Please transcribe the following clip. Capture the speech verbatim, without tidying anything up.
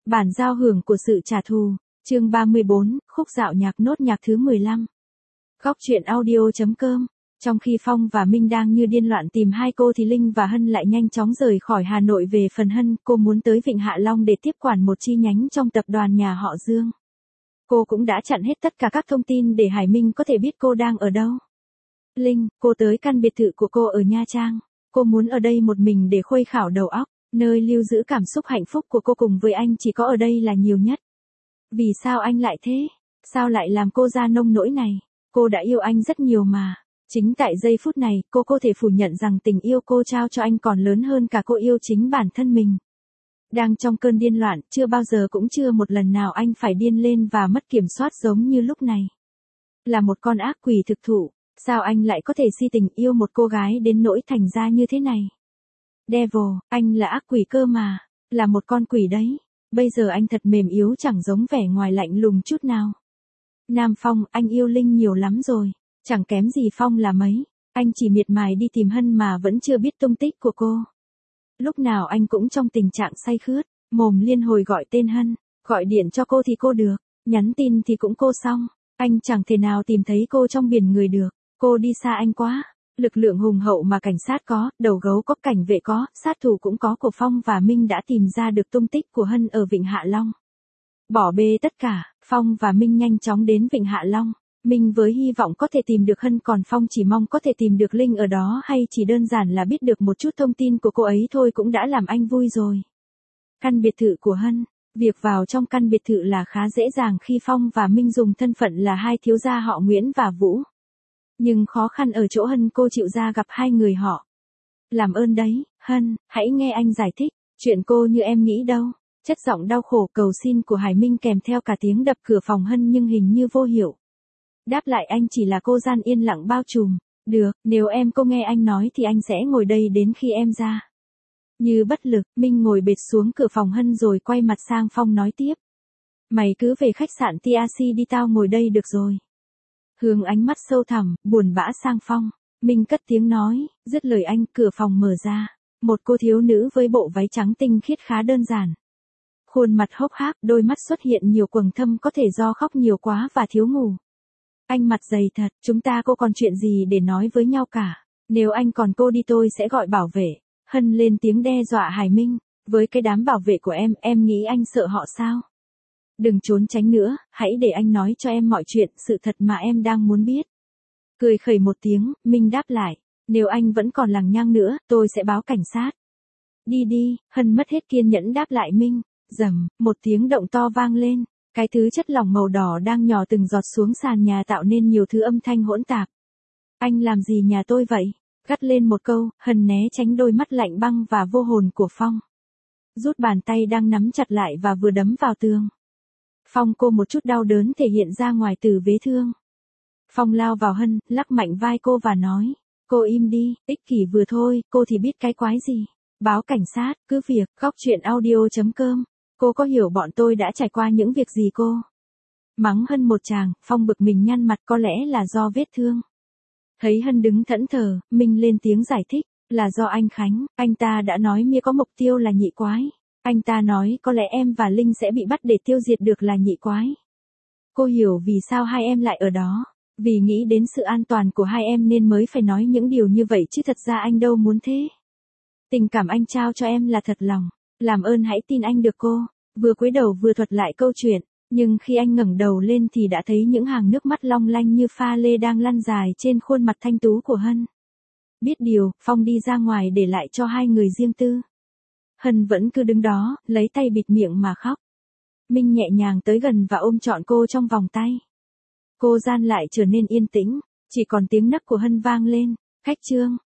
Bản giao hưởng của sự trả thù, chương ba mươi bốn, khúc dạo nhạc nốt nhạc thứ mười lăm. Góc truyện audio.com. Trong khi Phong và Minh đang như điên loạn tìm hai cô thì Linh và Hân lại nhanh chóng rời khỏi Hà Nội. Về phần Hân, cô muốn tới Vịnh Hạ Long để tiếp quản một chi nhánh trong tập đoàn nhà họ Dương. Cô cũng đã chặn hết tất cả các thông tin để Hải Minh có thể biết cô đang ở đâu. Linh, cô tới căn biệt thự của cô ở Nha Trang. Cô muốn ở đây một mình để khuây khảo đầu óc, nơi lưu giữ cảm xúc hạnh phúc của cô cùng với anh chỉ có ở đây là nhiều nhất. Vì sao anh lại thế? Sao lại làm cô ra nông nỗi này? Cô đã yêu anh rất nhiều mà. Chính tại giây phút này, cô có thể phủ nhận rằng tình yêu cô trao cho anh còn lớn hơn cả cô yêu chính bản thân mình. Đang trong cơn điên loạn, chưa bao giờ cũng chưa một lần nào anh phải điên lên và mất kiểm soát giống như lúc này. Là một con ác quỷ thực thụ, sao anh lại có thể si tình yêu một cô gái đến nỗi thành ra như thế này? Devil, anh là ác quỷ cơ mà, là một con quỷ đấy. Bây giờ anh thật mềm yếu chẳng giống vẻ ngoài lạnh lùng chút nào. Nam Phong, anh yêu Linh nhiều lắm rồi, chẳng kém gì Phong là mấy. Anh chỉ miệt mài đi tìm Hân mà vẫn chưa biết tung tích của cô. Lúc nào anh cũng trong tình trạng say khướt, mồm liên hồi gọi tên Hân, gọi điện cho cô thì cô được, nhắn tin thì cũng cô xong. Anh chẳng thể nào tìm thấy cô trong biển người được, cô đi xa anh quá. Lực lượng hùng hậu mà cảnh sát có, đầu gấu có, cảnh vệ có, sát thủ cũng có của Phong và Minh đã tìm ra được tung tích của Hân ở Vịnh Hạ Long. Bỏ bê tất cả, Phong và Minh nhanh chóng đến Vịnh Hạ Long. Minh với hy vọng có thể tìm được Hân, còn Phong chỉ mong có thể tìm được Linh ở đó, hay chỉ đơn giản là biết được một chút thông tin của cô ấy thôi cũng đã làm anh vui rồi. Căn biệt thự của Hân. Việc vào trong căn biệt thự là khá dễ dàng khi Phong và Minh dùng thân phận là hai thiếu gia họ Nguyễn và Vũ. Nhưng khó khăn ở chỗ Hân cô chịu ra gặp hai người họ. Làm ơn đấy, Hân, hãy nghe anh giải thích, chuyện cô như em nghĩ đâu. Chất giọng đau khổ cầu xin của Hải Minh kèm theo cả tiếng đập cửa phòng Hân nhưng hình như vô hiệu. Đáp lại anh chỉ là cô gian yên lặng bao trùm. Được, nếu em cô nghe anh nói thì anh sẽ ngồi đây đến khi em ra. Như bất lực, Minh ngồi bệt xuống cửa phòng Hân rồi quay mặt sang Phong nói tiếp. Mày cứ về khách sạn tê a xê đi, tao ngồi đây được rồi. Hướng ánh mắt sâu thẳm, buồn bã sang Phong. Minh cất tiếng nói, dứt lời anh, cửa phòng mở ra. Một cô thiếu nữ với bộ váy trắng tinh khiết khá đơn giản. Khuôn mặt hốc hác, đôi mắt xuất hiện nhiều quầng thâm có thể do khóc nhiều quá và thiếu ngủ. Anh mặt dày thật, chúng ta cô còn chuyện gì để nói với nhau cả. Nếu anh còn cô đi tôi sẽ gọi bảo vệ. Hân lên tiếng đe dọa Hải Minh. Với cái đám bảo vệ của em, em nghĩ anh sợ họ sao? Đừng trốn tránh nữa, hãy để anh nói cho em mọi chuyện, sự thật mà em đang muốn biết. Cười khẩy một tiếng, Minh đáp lại. Nếu anh vẫn còn lằng nhằng nữa, tôi sẽ báo cảnh sát. Đi đi, Hân mất hết kiên nhẫn đáp lại Minh. Rầm, một tiếng động to vang lên. Cái thứ chất lỏng màu đỏ đang nhỏ từng giọt xuống sàn nhà tạo nên nhiều thứ âm thanh hỗn tạp. Anh làm gì nhà tôi vậy? Gắt lên một câu, Hân né tránh đôi mắt lạnh băng và vô hồn của Phong. Rút bàn tay đang nắm chặt lại và vừa đấm vào tường. Phong cô một chút đau đớn thể hiện ra ngoài từ vết thương. Phong lao vào Hân, lắc mạnh vai cô và nói. Cô im đi, ích kỷ vừa thôi, cô thì biết cái quái gì. Báo cảnh sát, cứ việc, góc truyện audio.com. Cô có hiểu bọn tôi đã trải qua những việc gì cô? Mắng Hân một tràng, Phong bực mình nhăn mặt, có lẽ là do vết thương. Thấy Hân đứng thẫn thờ, Minh lên tiếng giải thích, là do anh Khánh, anh ta đã nói Mia có mục tiêu là nhị quái. Anh ta nói có lẽ em và Linh sẽ bị bắt để tiêu diệt được là nhị quái. Cô hiểu vì sao hai em lại ở đó. Vì nghĩ đến sự an toàn của hai em nên mới phải nói những điều như vậy chứ thật ra anh đâu muốn thế. Tình cảm anh trao cho em là thật lòng. Làm ơn hãy tin anh được cô. Vừa cúi đầu vừa thuật lại câu chuyện. Nhưng khi anh ngẩng đầu lên thì đã thấy những hàng nước mắt long lanh như pha lê đang lăn dài trên khuôn mặt thanh tú của Hân. Biết điều, Phong đi ra ngoài để lại cho hai người riêng tư. Hân vẫn cứ đứng đó, lấy tay bịt miệng mà khóc. Minh nhẹ nhàng tới gần và ôm trọn cô trong vòng tay. Cô gian lại trở nên yên tĩnh, chỉ còn tiếng nấc của Hân vang lên. Khách Trương,